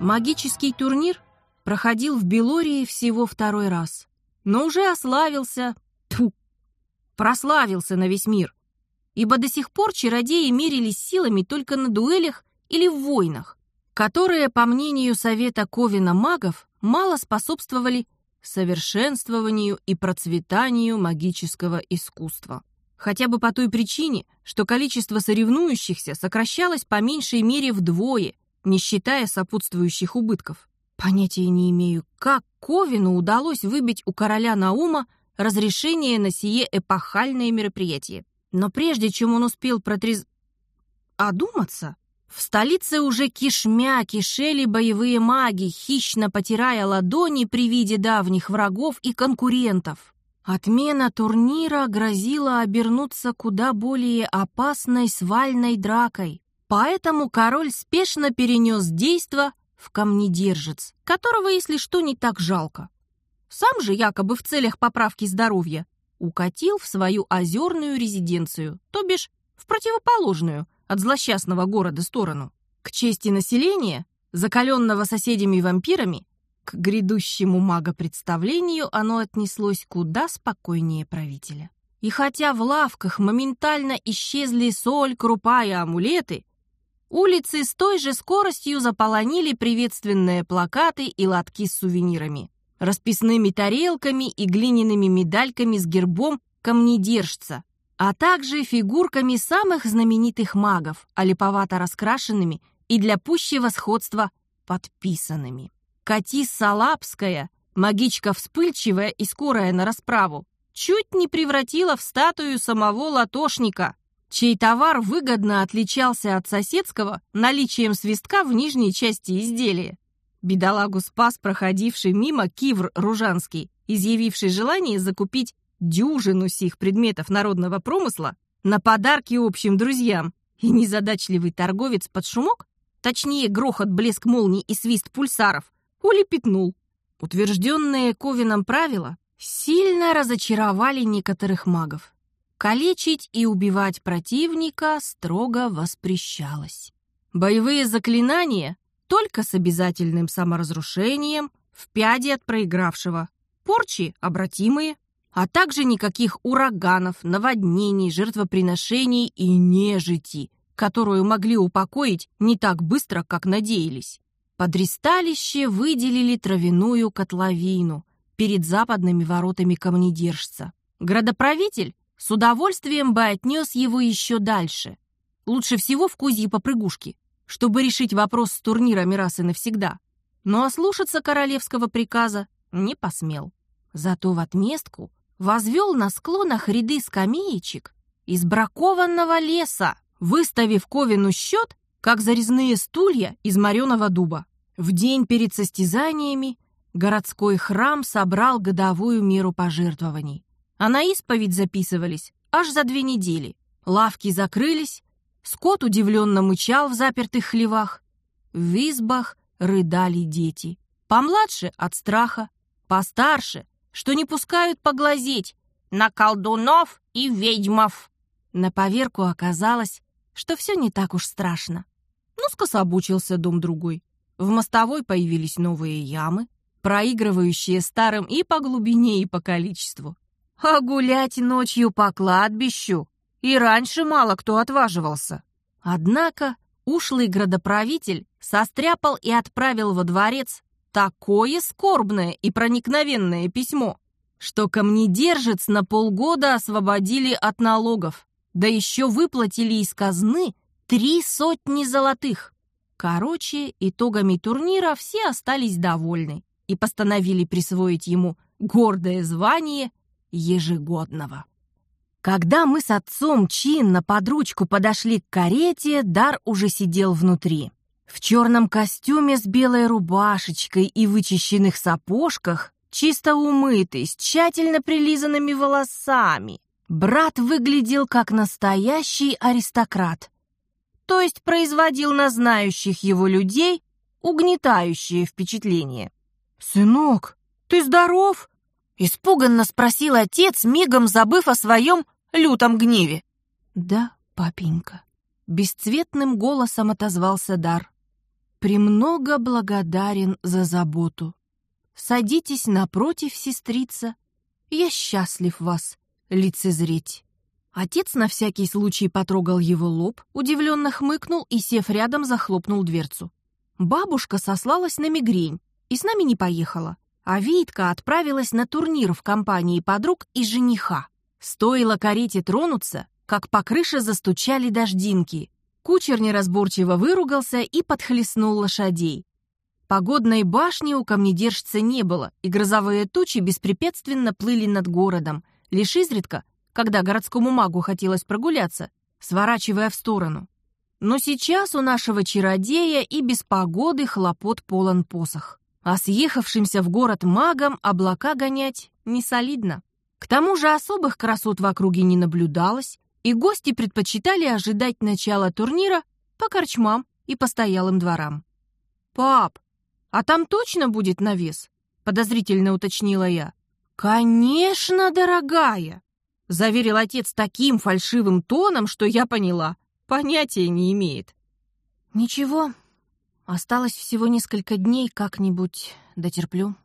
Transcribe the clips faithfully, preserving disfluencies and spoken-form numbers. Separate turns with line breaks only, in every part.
Магический турнир проходил в Белории всего второй раз, но уже ославился, тьфу, прославился на весь мир, ибо до сих пор чародеи мерились силами только на дуэлях или в войнах, которые, по мнению Совета Ковина магов, мало способствовали совершенствованию и процветанию магического искусства. Хотя бы по той причине, что количество соревнующихся сокращалось по меньшей мере вдвое, не считая сопутствующих убытков. Понятия не имею, как Ковину удалось выбить у короля Наума разрешение на сие эпохальное мероприятие. Но прежде чем он успел протрез... одуматься, в столице уже кишмя кишели боевые маги, хищно потирая ладони при виде давних врагов и конкурентов. Отмена турнира грозила обернуться куда более опасной свальной дракой. Поэтому король спешно перенес действо в Камнедержец, которого, если что, не так жалко. Сам же, якобы в целях поправки здоровья, укатил в свою озерную резиденцию, то бишь в противоположную от злосчастного города сторону. К чести населения, закаленного соседями-вампирами, к грядущему магопредставлению оно отнеслось куда спокойнее правителя. И хотя в лавках моментально исчезли соль, крупа и амулеты, улицы с той же скоростью заполонили приветственные плакаты и лотки с сувенирами, расписными тарелками и глиняными медальками с гербом камнедержца, а также фигурками самых знаменитых магов, олиповато раскрашенными и для пущего сходства подписанными. Катис Салапская, магичка вспыльчивая и скорая на расправу, чуть не превратила в статую самого латошника, чей товар выгодно отличался от соседского наличием свистка в нижней части изделия. Бедолагу спас проходивший мимо Кивр Ружанский, изъявивший желание закупить дюжину сих предметов народного промысла на подарки общим друзьям, и незадачливый торговец под шумок, точнее грохот, блеск молний и свист пульсаров, улепетнул. Утвержденные Ковином правила сильно разочаровали некоторых магов. Калечить и убивать противника строго воспрещалось. Боевые заклинания только с обязательным саморазрушением в пяде от проигравшего, порчи обратимые, а также никаких ураганов, наводнений, жертвоприношений и нежити, которую могли упокоить не так быстро, как надеялись. Под ристалище выделили травяную котловину перед западными воротами камнедержца. Градоправитель с удовольствием бы отнес его еще дальше. Лучше всего в козьи попрыгушки, чтобы решить вопрос с турнирами раз и навсегда. Но ослушаться королевского приказа не посмел. Зато в отместку возвел на склонах ряды скамеечек из бракованного леса, выставив Ковину счет, как зарезные стулья из мореного дуба. В день перед состязаниями городской храм собрал годовую меру пожертвований, а на исповедь записывались аж за две недели. Лавки закрылись, скот удивленно мычал в запертых хлевах, в избах рыдали дети. Помладше от страха, постарше, что не пускают поглазеть на колдунов и ведьмов. На поверку оказалось, что все не так уж страшно. Ну, скособучился дом другой. В мостовой появились новые ямы, проигрывающие старым и по глубине, и по количеству. А гулять ночью по кладбищу и раньше мало кто отваживался. Однако ушлый градоправитель состряпал и отправил во дворец такое скорбное и проникновенное письмо, что камнедержец на полгода освободили от налогов, да еще выплатили из казны три сотни золотых. Короче, итогами турнира все остались довольны и постановили присвоить ему гордое звание ежегодного. Когда мы с отцом чинно под ручку подошли к карете, Дар уже сидел внутри. В черном костюме с белой рубашечкой и вычищенных сапожках, чисто умытый, с тщательно прилизанными волосами, брат выглядел как настоящий аристократ, то есть производил на знающих его людей угнетающее впечатление. «Сынок, ты здоров?» — испуганно спросил отец, мигом забыв о своем лютом гневе. «Да, папенька», — бесцветным голосом отозвался Дар. премного благодарен за заботу. Садитесь напротив, сестрица. Я счастлив вас лицезреть». Отец на всякий случай потрогал его лоб, удивленно хмыкнул и, сев рядом, захлопнул дверцу. Бабушка сослалась на мигрень и с нами не поехала, а Витка отправилась на турнир в компании подруг и жениха. Стоило карете тронуться, как по крыше застучали дождинки. Кучер неразборчиво выругался и подхлестнул лошадей. Погодной башни у камнедержца не было, и грозовые тучи беспрепятственно плыли над городом, лишь изредка, когда городскому магу хотелось прогуляться, сворачивая в сторону. Но сейчас у нашего чародея и без погоды хлопот полон посох. А съехавшимся в город магам облака гонять не солидно. К тому же особых красот в округе не наблюдалось, и гости предпочитали ожидать начала турнира по корчмам и постоялым дворам. «Пап, а там точно будет навес?» — подозрительно уточнила я. «Конечно, дорогая!» — заверил отец таким фальшивым тоном, что я поняла. Понятия не имеет. «Ничего, осталось всего несколько дней, как-нибудь дотерплю».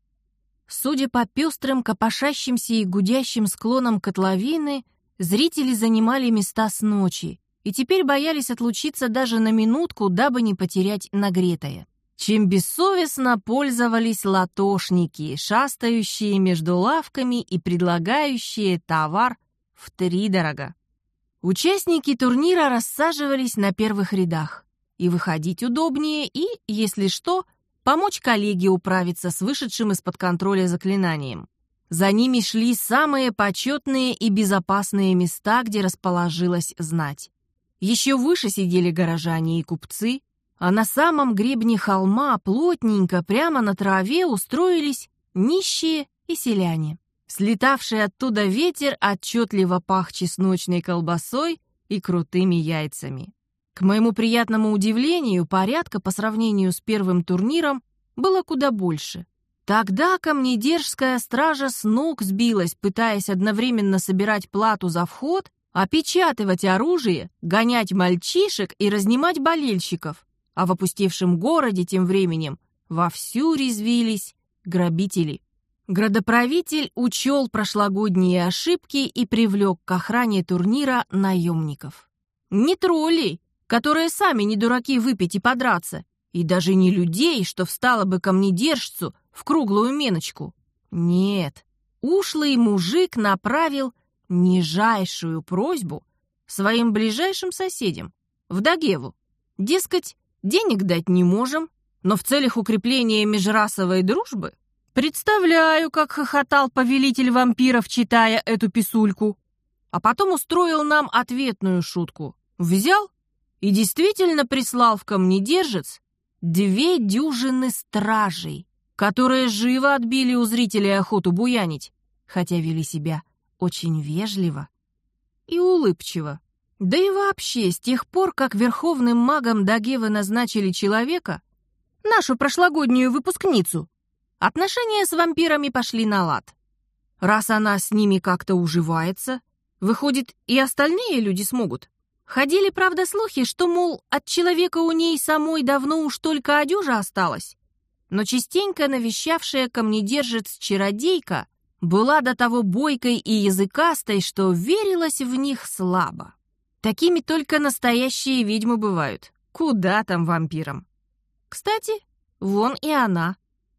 Судя по пестрым, копошащимся и гудящим склонам котловины, зрители занимали места с ночи и теперь боялись отлучиться даже на минутку, дабы не потерять нагретое. Чем бессовестно пользовались латошники, шастающие между лавками и предлагающие товар втридорога. Участники турнира рассаживались на первых рядах. И выходить удобнее, и, если что, помочь коллеге управиться с вышедшим из-под контроля заклинанием. За ними шли самые почетные и безопасные места, где расположилась знать. Еще выше сидели горожане и купцы, а на самом гребне холма плотненько прямо на траве устроились нищие и селяне. Слетавший оттуда ветер отчетливо пах чесночной колбасой и крутыми яйцами. К моему приятному удивлению, порядка по сравнению с первым турниром было куда больше. Тогда камнедержская стража с ног сбилась, пытаясь одновременно собирать плату за вход, опечатывать оружие, гонять мальчишек и разнимать болельщиков, а в опустевшем городе тем временем вовсю резвились грабители. Градоправитель учел прошлогодние ошибки и привлек к охране турнира наемников. Не троллей, которые сами не дураки выпить и подраться, и даже не людей, что встало бы камнедержцу в круглую меночку. Нет, ушлый мужик направил нижайшую просьбу своим ближайшим соседям, в Дагеву. Дескать, денег дать не можем, но в целях укрепления межрасовой дружбы представляю, как хохотал повелитель вампиров, читая эту писульку. А потом устроил нам ответную шутку. Взял и действительно прислал в камнедержец две дюжины стражей, которые живо отбили у зрителей охоту буянить, хотя вели себя очень вежливо и улыбчиво. Да и вообще, с тех пор, как верховным магом Дагевы назначили человека, нашу прошлогоднюю выпускницу, отношения с вампирами пошли на лад. Раз она с ними как-то уживается, выходит, и остальные люди смогут. Ходили, правда, слухи, что, мол, от человека у ней самой давно уж только одежа осталась. Но частенько навещавшая камнедержец чародейка была до того бойкой и языкастой, что верилась в них слабо. Такими только настоящие ведьмы бывают. Куда там вампирам? Кстати, вон и она.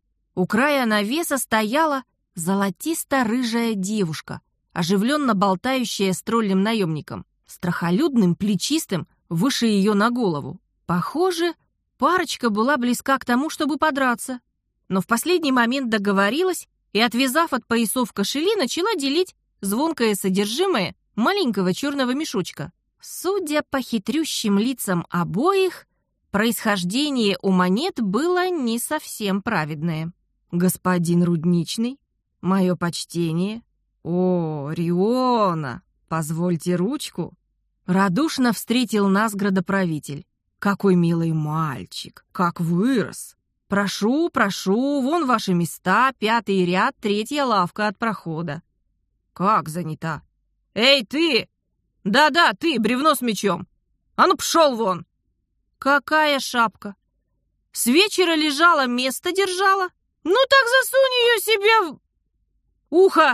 У края навеса стояла золотисто-рыжая девушка, оживленно болтающая с троллем-наемником, страхолюдным, плечистым, выше ее на голову. Похоже, парочка была близка к тому, чтобы подраться, но в последний момент договорилась и, отвязав от поясов кошели, начала делить звонкое содержимое маленького черного мешочка. Судя по хитрющим лицам обоих, происхождение у монет было не совсем праведное. «Господин Рудничный, мое почтение». «О, Риона, позвольте ручку». Радушно встретил нас градоправитель. «Какой милый мальчик, как вырос! Прошу, прошу, вон ваши места, пятый ряд, третья лавка от прохода». «Как занята?» «Эй, ты! Да-да, ты, бревно с мечом! А ну, пшел вон!» «Какая шапка? С вечера лежала, место держала. Ну так засунь ее себе в ухо!»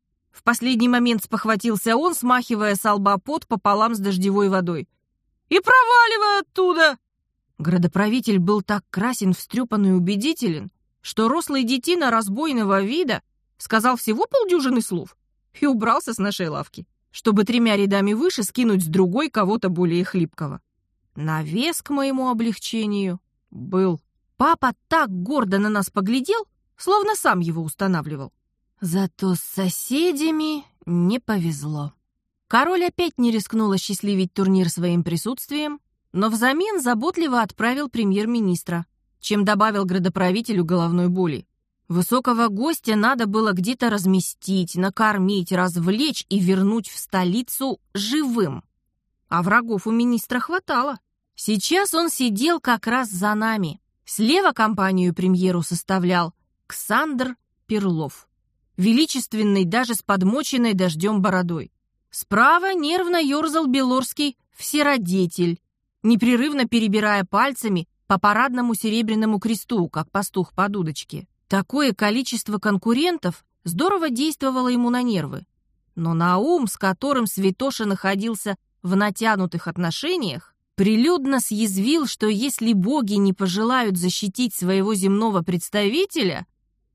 В последний момент спохватился он, смахивая с лба пот пополам с дождевой водой. «И проваливай оттуда!» Градоправитель был так красен, встрепан и убедителен, что рослый детина разбойного вида сказал всего полдюжины слов и убрался с нашей лавки, чтобы тремя рядами выше скинуть с другой кого-то более хлипкого. Навес к моему облегчению был. Папа так гордо на нас поглядел, словно сам его устанавливал. Зато с соседями не повезло. Король опять не рискнул осчастливить турнир своим присутствием, но взамен заботливо отправил премьер-министра, чем добавил градоправителю головной боли. Высокого гостя надо было где-то разместить, накормить, развлечь и вернуть в столицу живым. А врагов у министра хватало. Сейчас он сидел как раз за нами. Слева компанию премьеру составлял Ксандр Перлов, величественный даже с подмоченной дождем бородой. Справа нервно ерзал белорский всеродетель, непрерывно перебирая пальцами по парадному серебряному кресту, как пастух по дудочке. Такое количество конкурентов здорово действовало ему на нервы. Но Наум, с которым Святоша находился в натянутых отношениях, прилюдно съязвил, что если боги не пожелают защитить своего земного представителя,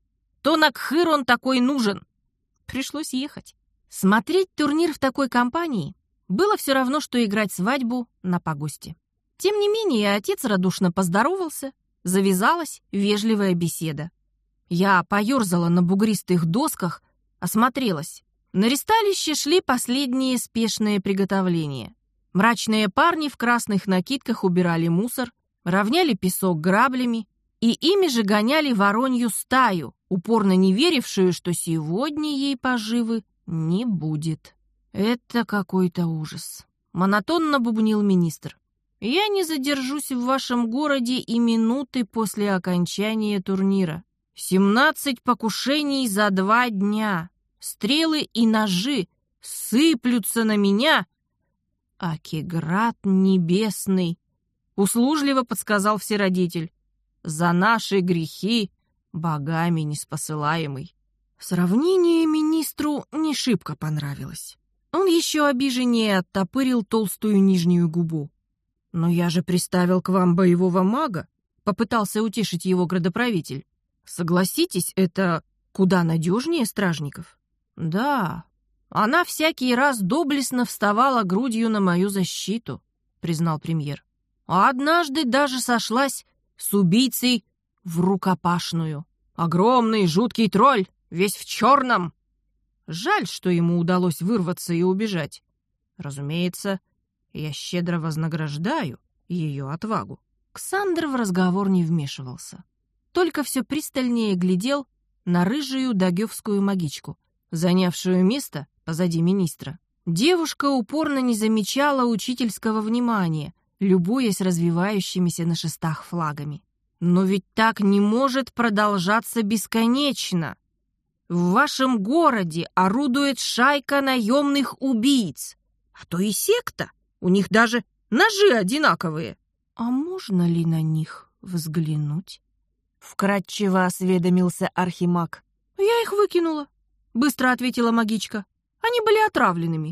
то на Кхыр он такой нужен. Пришлось ехать. Смотреть турнир в такой компании было все равно, что играть свадьбу на погосте. Тем не менее, отец радушно поздоровался, завязалась вежливая беседа. Я поерзала на бугристых досках, осмотрелась. На ристалище шли последние спешные приготовления. Мрачные парни в красных накидках убирали мусор, равняли песок граблями и ими же гоняли воронью стаю, упорно не верившую, что сегодня ей поживы не будет. «Это какой-то ужас», — монотонно бубнил министр. «Я не задержусь в вашем городе и минуты после окончания турнира. Семнадцать покушений за два дня. Стрелы и ножи сыплются на меня. Акиград небесный», — услужливо подсказал всеродитель. «За наши грехи богами неспосылаемый». Сравнение министру не шибко понравилось. Он еще обиженнее оттопырил толстую нижнюю губу. «Но я же приставил к вам боевого мага», — попытался утешить его градоправитель. «Согласитесь, это куда надежнее стражников». «Да, она всякий раз доблестно вставала грудью на мою защиту», — признал премьер. «А однажды даже сошлась с убийцей в рукопашную. Огромный жуткий тролль, весь в черном. Жаль, что ему удалось вырваться и убежать. Разумеется, я щедро вознаграждаю ее отвагу». Ксандр в разговор не вмешивался. Только все пристальнее глядел на рыжую дагёвскую магичку, занявшую место позади министра. Девушка упорно не замечала учительского внимания, любуясь развивающимися на шестах флагами. «Но ведь так не может продолжаться бесконечно. В вашем городе орудует шайка наемных убийц, а то и секта. У них даже ножи одинаковые». «А можно ли на них взглянуть?» — вкратчиво осведомился архимаг. «Я их выкинула», — быстро ответила магичка. «Они были отравленными».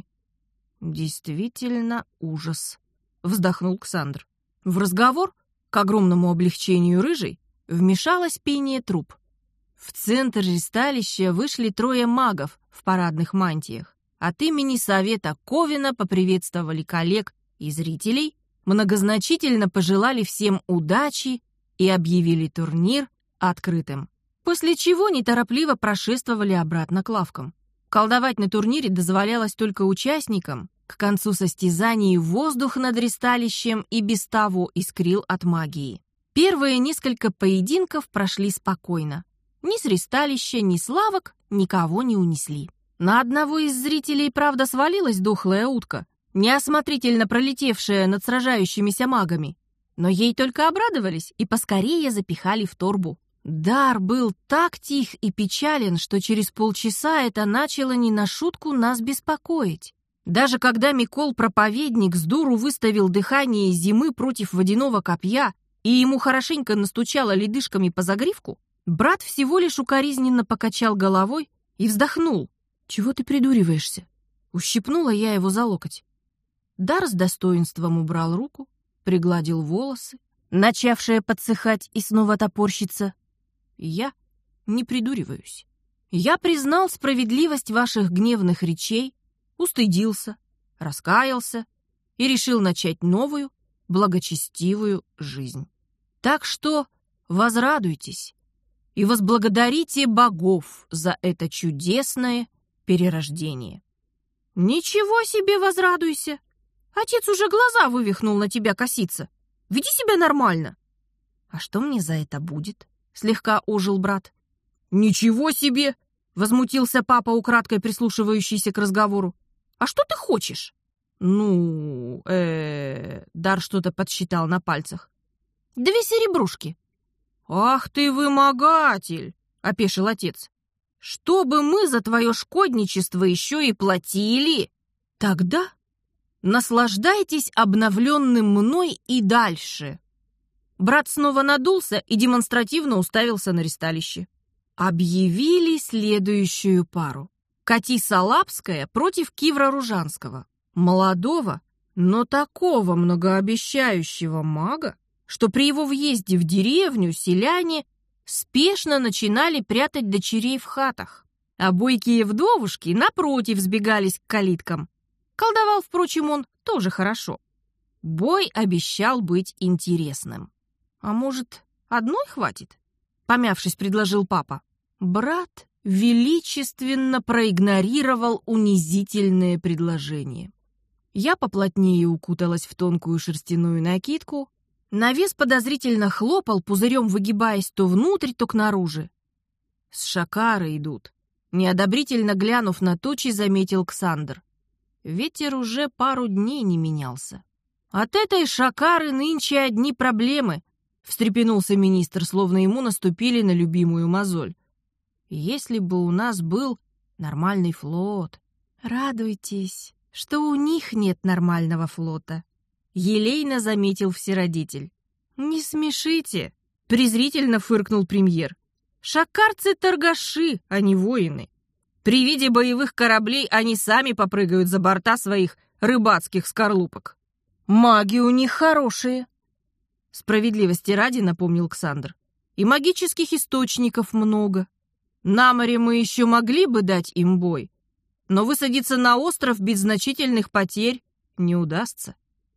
«Действительно ужас», — вздохнул Ксандр. В разговор, к огромному облегчению рыжей, вмешалось пение труб. В центр ристалища вышли трое магов в парадных мантиях. От имени Совета Ковина поприветствовали коллег и зрителей, многозначительно пожелали всем удачи и объявили турнир открытым. После чего неторопливо прошествовали обратно к лавкам. Колдовать на турнире дозволялось только участникам. К концу состязаний воздух над ристалищем и без того искрил от магии. Первые несколько поединков прошли спокойно. Ни с ристалища, ни с лавок никого не унесли. На одного из зрителей, правда, свалилась дохлая утка, неосмотрительно пролетевшая над сражающимися магами. Но ей только обрадовались и поскорее запихали в торбу. Дар был так тих и печален, что через полчаса это начало не на шутку нас беспокоить. Даже когда Микол-проповедник с дуру выставил дыхание зимы против водяного копья и ему хорошенько настучало ледышками по загривку, брат всего лишь укоризненно покачал головой и вздохнул. «Чего ты придуриваешься?» Ущипнула я его за локоть. Дар с достоинством убрал руку, пригладил волосы, начавшие подсыхать и снова топорщиться. Я не придуриваюсь. Я признал справедливость ваших гневных речей, устыдился, раскаялся и решил начать новую, благочестивую жизнь. Так что возрадуйтесь и возблагодарите богов за это чудесное перерождение. Ничего себе возрадуйся! Отец уже глаза вывихнул на тебя коситься. Веди себя нормально. А что мне за это будет? Слегка ожил брат. Ничего себе! Возмутился папа, украдкой прислушивающийся к разговору. А что ты хочешь? Ну, э, Дар что-то подсчитал на пальцах. Две серебрушки. Ах ты вымогатель, опешил отец. Чтобы мы за твое шкодничество еще и платили. Тогда наслаждайтесь обновленным мной и дальше. Брат снова надулся и демонстративно уставился на ристалище. Объявили следующую пару. Кати-Салапская против Кивра-Ружанского. Молодого, но такого многообещающего мага, что при его въезде в деревню селяне спешно начинали прятать дочерей в хатах, а бойкие вдовушки, напротив, сбегались к калиткам. Колдовал, впрочем, он тоже хорошо. Бой обещал быть интересным. «А может, одной хватит?» — помявшись, предложил папа. Брат величественно проигнорировал унизительное предложение. Я поплотнее укуталась в тонкую шерстяную накидку. Навес подозрительно хлопал, пузырем выгибаясь то внутрь, то кнаружи. «С Шакары идут», — неодобрительно глянув на тучи, заметил Ксандр. Ветер уже пару дней не менялся. «От этой Шакары нынче одни проблемы», — встрепенулся министр, словно ему наступили на любимую мозоль. «Если бы у нас был нормальный флот». «Радуйтесь, что у них нет нормального флота», — елейно заметил всеродитель. «Не смешите», — презрительно фыркнул премьер. «Шакарцы — торгаши, а не воины. При виде боевых кораблей они сами попрыгают за борта своих рыбацких скорлупок. Маги у них хорошие». Справедливости ради, напомнил Ксандр. И магических источников много. На море мы еще могли бы дать им бой, но высадиться на остров без значительных потерь не удастся.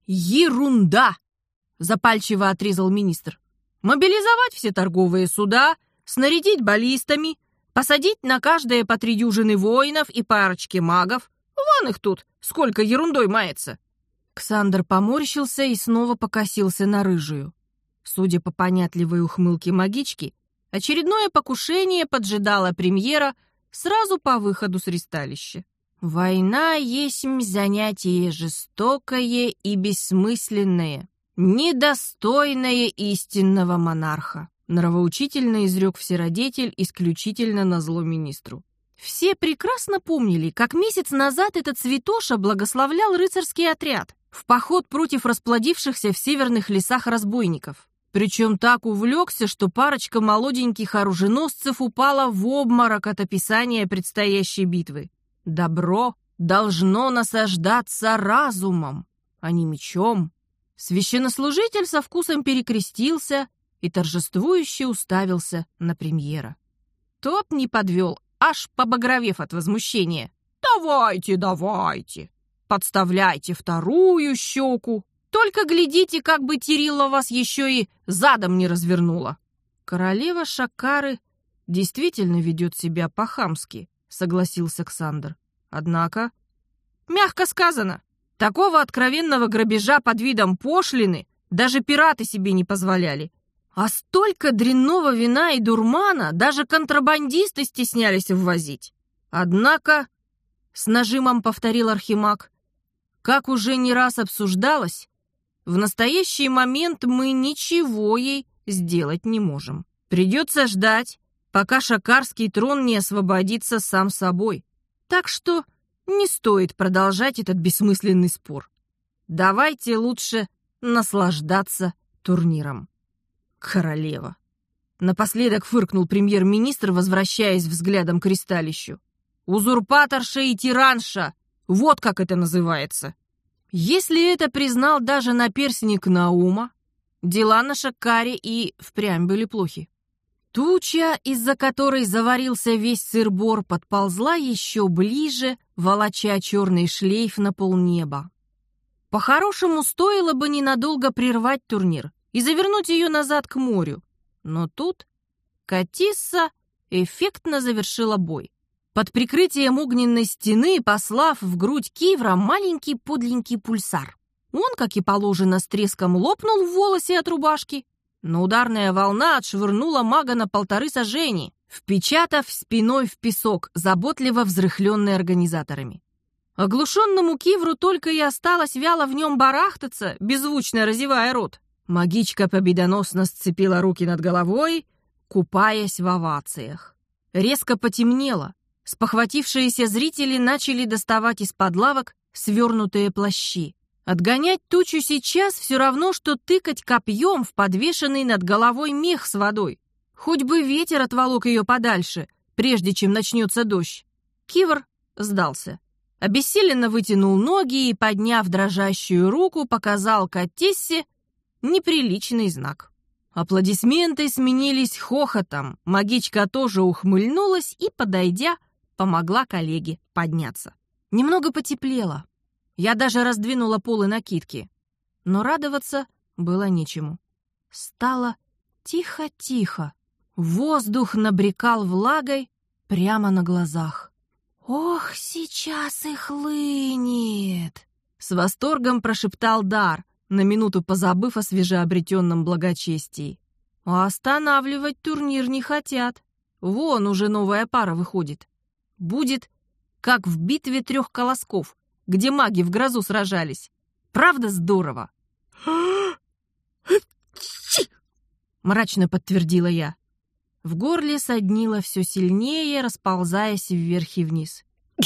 «Ерунда!» — запальчиво отрезал министр. «Мобилизовать все торговые суда, снарядить баллистами, посадить на каждое по три дюжины воинов и парочки магов. Вон их тут, сколько ерундой мается!» Ксандр поморщился и снова покосился на рыжую. Судя по понятливой ухмылке магички, очередное покушение поджидало премьера сразу по выходу с ристалища. «Война есть занятие жестокое и бессмысленное, недостойное истинного монарха», нравоучительно изрек всеродетель исключительно назло министру. Все прекрасно помнили, как месяц назад этот святоша благословлял рыцарский отряд в поход против расплодившихся в северных лесах разбойников. Причем так увлекся, что парочка молоденьких оруженосцев упала в обморок от описания предстоящей битвы. Добро должно насаждаться разумом, а не мечом. Священнослужитель со вкусом перекрестился и торжествующе уставился на премьера. Тот не подвел, аж побагровев от возмущения. «Давайте, давайте, подставляйте вторую щеку. Только глядите, как бы Тирилла вас еще и задом не развернула». «Королева Шакары действительно ведет себя по-хамски», — согласился Ксандр. «Однако...» «Мягко сказано. Такого откровенного грабежа под видом пошлины даже пираты себе не позволяли. А столько дрянного вина и дурмана даже контрабандисты стеснялись ввозить. Однако...» — с нажимом повторил архимаг. «Как уже не раз обсуждалось, в настоящий момент мы ничего ей сделать не можем. Придется ждать, пока шакарский трон не освободится сам собой. Так что не стоит продолжать этот бессмысленный спор. Давайте лучше наслаждаться турниром». Королева. Напоследок фыркнул премьер-министр, возвращаясь взглядом к ристалищу. Узурпаторша и тиранша. Вот как это называется. Если это признал даже наперсник Наума, дела на Шаккаре и впрямь были плохи. Туча, из-за которой заварился весь сыр-бор, подползла еще ближе, волоча черный шлейф на полнеба. По-хорошему, стоило бы ненадолго прервать турнир и завернуть ее назад к морю. Но тут Катисса эффектно завершила бой, под прикрытием огненной стены послав в грудь Кивра маленький подленький пульсар. Он, как и положено, с треском лопнул в волосе от рубашки, но ударная волна отшвырнула мага на полторы сажени, впечатав спиной в песок, заботливо взрыхленный организаторами. Оглушенному Кивру только и осталось вяло в нем барахтаться, беззвучно разевая рот. Магичка победоносно сцепила руки над головой, купаясь в овациях. Резко потемнело. Спохватившиеся зрители начали доставать из-под лавок свернутые плащи. Отгонять тучу сейчас все равно, что тыкать копьем в подвешенный над головой мех с водой. Хоть бы ветер отволок ее подальше, прежде чем начнется дождь. Кивр сдался. Обессиленно вытянул ноги и, подняв дрожащую руку, показал Катиссе неприличный знак. Аплодисменты сменились хохотом. Магичка тоже ухмыльнулась и, подойдя, помогла коллеге подняться. Немного потеплело. Я даже раздвинула полы накидки. Но радоваться было нечему. Стало тихо-тихо. Воздух набрекал влагой прямо на глазах. «Ох, сейчас и хлынет!» С восторгом прошептал Дар, на минуту позабыв о свежеобретенном благочестии. А останавливать турнир не хотят. Вон уже новая пара выходит. Будет как в битве трех колосков, где маги в грозу сражались. Правда здорово? Мрачно подтвердила я. В горле соднило все сильнее, расползаясь вверх и вниз.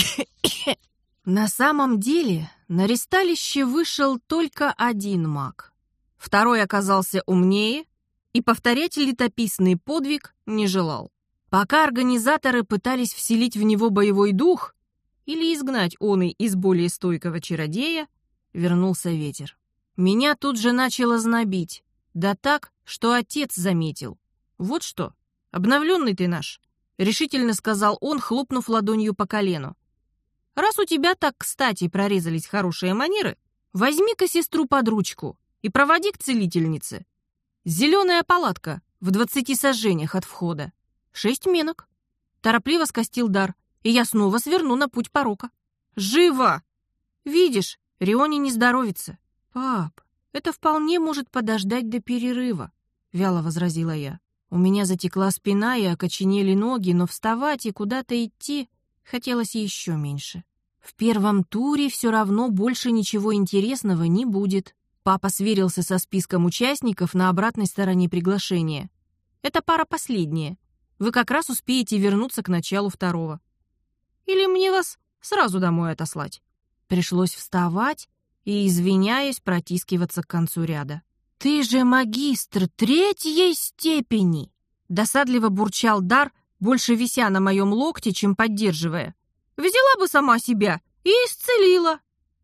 На самом деле на ристалище вышел только один маг. Второй оказался умнее и повторять летописный подвиг не желал. Пока организаторы пытались вселить в него боевой дух или изгнать оный из более стойкого чародея, вернулся ветер. Меня тут же начало знобить, да так, что отец заметил. «Вот что, обновленный ты наш», — решительно сказал он, хлопнув ладонью по колену. «Раз у тебя так кстати прорезались хорошие манеры, возьми-ка сестру под ручку и проводи к целительнице. Зеленая палатка в двадцати сажениях от входа. Шесть менок». Торопливо скостил Дар, и я снова сверну на путь порока. «Живо! Видишь, Рионе не здоровится». «Пап, это вполне может подождать до перерыва», — вяло возразила я. У меня затекла спина и окоченели ноги, но вставать и куда-то идти хотелось еще меньше. В первом туре все равно больше ничего интересного не будет. Папа сверился со списком участников на обратной стороне приглашения. Это пара последняя. Вы как раз успеете вернуться к началу второго. Или мне вас сразу домой отослать? Пришлось вставать и, извиняясь, протискиваться к концу ряда. «Ты же магистр третьей степени!» Досадливо бурчал Дар, больше вися на моем локте, чем поддерживая. «Взяла бы сама себя и исцелила!»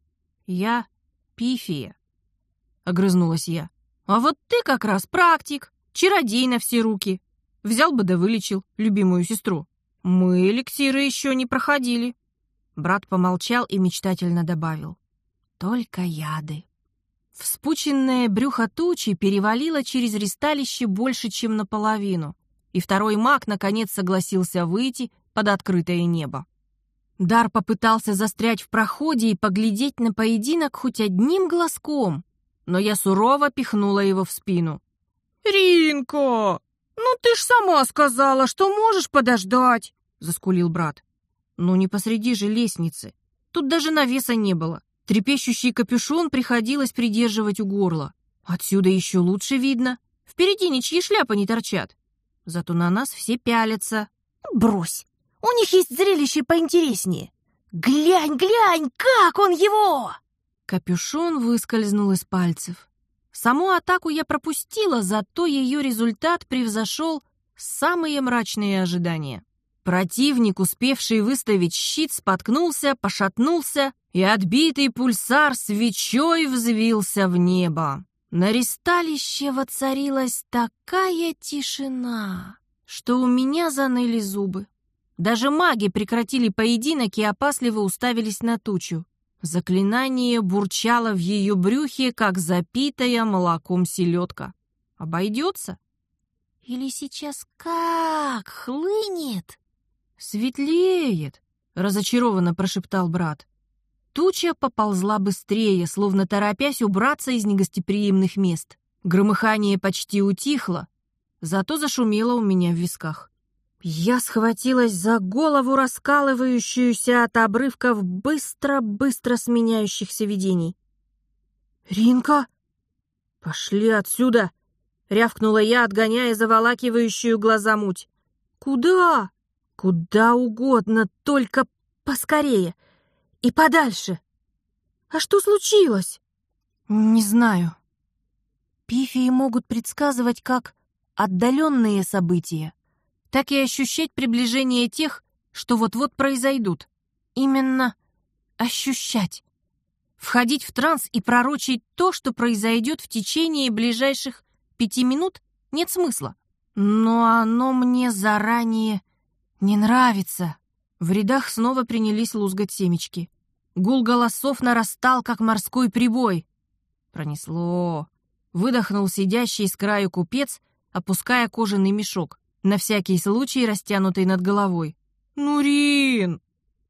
«Я пифия», — огрызнулась я. «А вот ты как раз практик, чародей на все руки. Взял бы да вылечил любимую сестру. Мы эликсиры еще не проходили». Брат помолчал и мечтательно добавил. «Только яды». Вспученное брюхо тучи перевалило через ристалище больше, чем наполовину, и второй маг наконец согласился выйти под открытое небо. Дар попытался застрять в проходе и поглядеть на поединок хоть одним глазком, но я сурово пихнула его в спину. «Ринко, ну ты ж сама сказала, что можешь подождать», — заскулил брат. «Ну не посреди же лестницы. Тут даже навеса не было. Трепещущий капюшон приходилось придерживать у горла. Отсюда еще лучше видно. Впереди ничьи шляпы не торчат. Зато на нас все пялятся».
«Брось! У них есть зрелище поинтереснее. Глянь, глянь, как он его!»
Капюшон выскользнул из пальцев. Саму атаку я пропустила, зато ее результат превзошел самые мрачные ожидания. Противник, успевший выставить щит, споткнулся, пошатнулся, и отбитый пульсар свечой взвился в небо. На ристалище воцарилась такая тишина, что у меня заныли зубы. Даже маги прекратили поединок и опасливо уставились на тучу. Заклинание бурчало в ее брюхе, как запитая молоком селедка. Обойдется?
Или сейчас как хлынет?
Светлеет, разочарованно прошептал брат. Туча поползла быстрее, словно торопясь убраться из негостеприимных мест. Громыхание почти утихло, зато зашумело у меня в висках. Я схватилась за голову, раскалывающуюся от обрывков быстро-быстро сменяющихся видений. «Ринка! Пошли отсюда!» — рявкнула я, отгоняя заволакивающую глаза муть. «Куда?» «Куда угодно, только поскорее и подальше!» «А что случилось?» «Не знаю. Пифии могут предсказывать как отдаленные события, так и ощущать приближение тех, что вот-вот произойдут. Именно ощущать. Входить в транс и пророчить то, что произойдет в течение ближайших пяти минут, нет смысла. Но оно мне заранее не нравится. В рядах снова принялись лузгать семечки. Гул голосов нарастал, как морской прибой. Пронесло. Выдохнул сидящий с краю купец, опуская кожаный мешок, на всякий случай растянутый над головой. «Нурин!»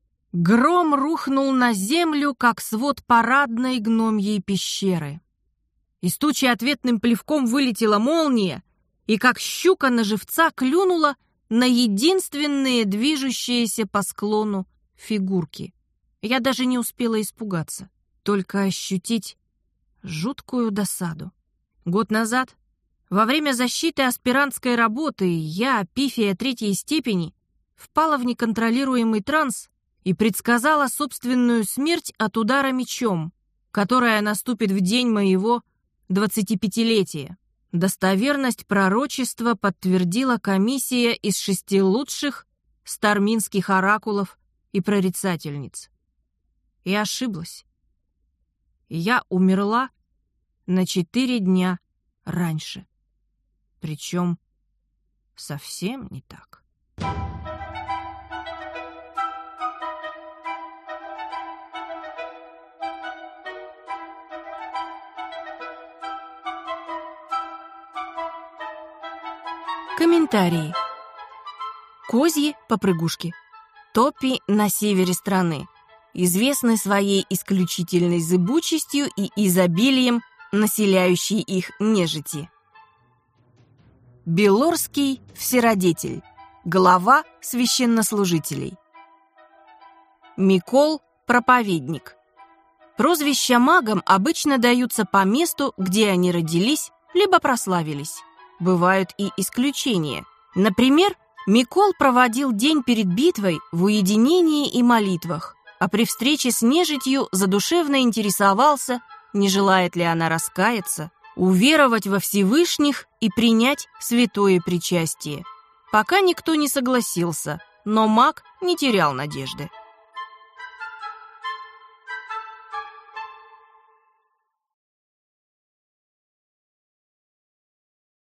Гром рухнул на землю, как свод парадной гномьей пещеры. Из тучи ответным плевком вылетела молния, и как щука на живца клюнула на единственные движущиеся по склону фигурки. Я даже не успела испугаться, только ощутить жуткую досаду. Год назад, во время защиты аспирантской работы, я, Пифия третьей степени, впала в неконтролируемый транс и предсказала собственную смерть от удара мечом, которая наступит в день моего двадцатипятилетия. Достоверность пророчества подтвердила комиссия из шести лучших старминских оракулов и прорицательниц. И ошиблась. Я умерла на четыре дня раньше. Причем совсем не так. Комментарии. Козьи попрыгушки. Топи на севере страны. Известны своей исключительной зыбучестью и изобилием населяющей их нежити. Белорский всеродетель. Глава священнослужителей. Микол проповедник. Прозвища магам обычно даются по месту, где они родились, либо прославились. Бывают и исключения. Например, Микол проводил день перед битвой в уединении и молитвах, а при встрече с нежитью задушевно интересовался, не желает ли она раскаяться, уверовать во Всевышних и принять святое причастие. Пока никто не согласился, но маг не терял надежды.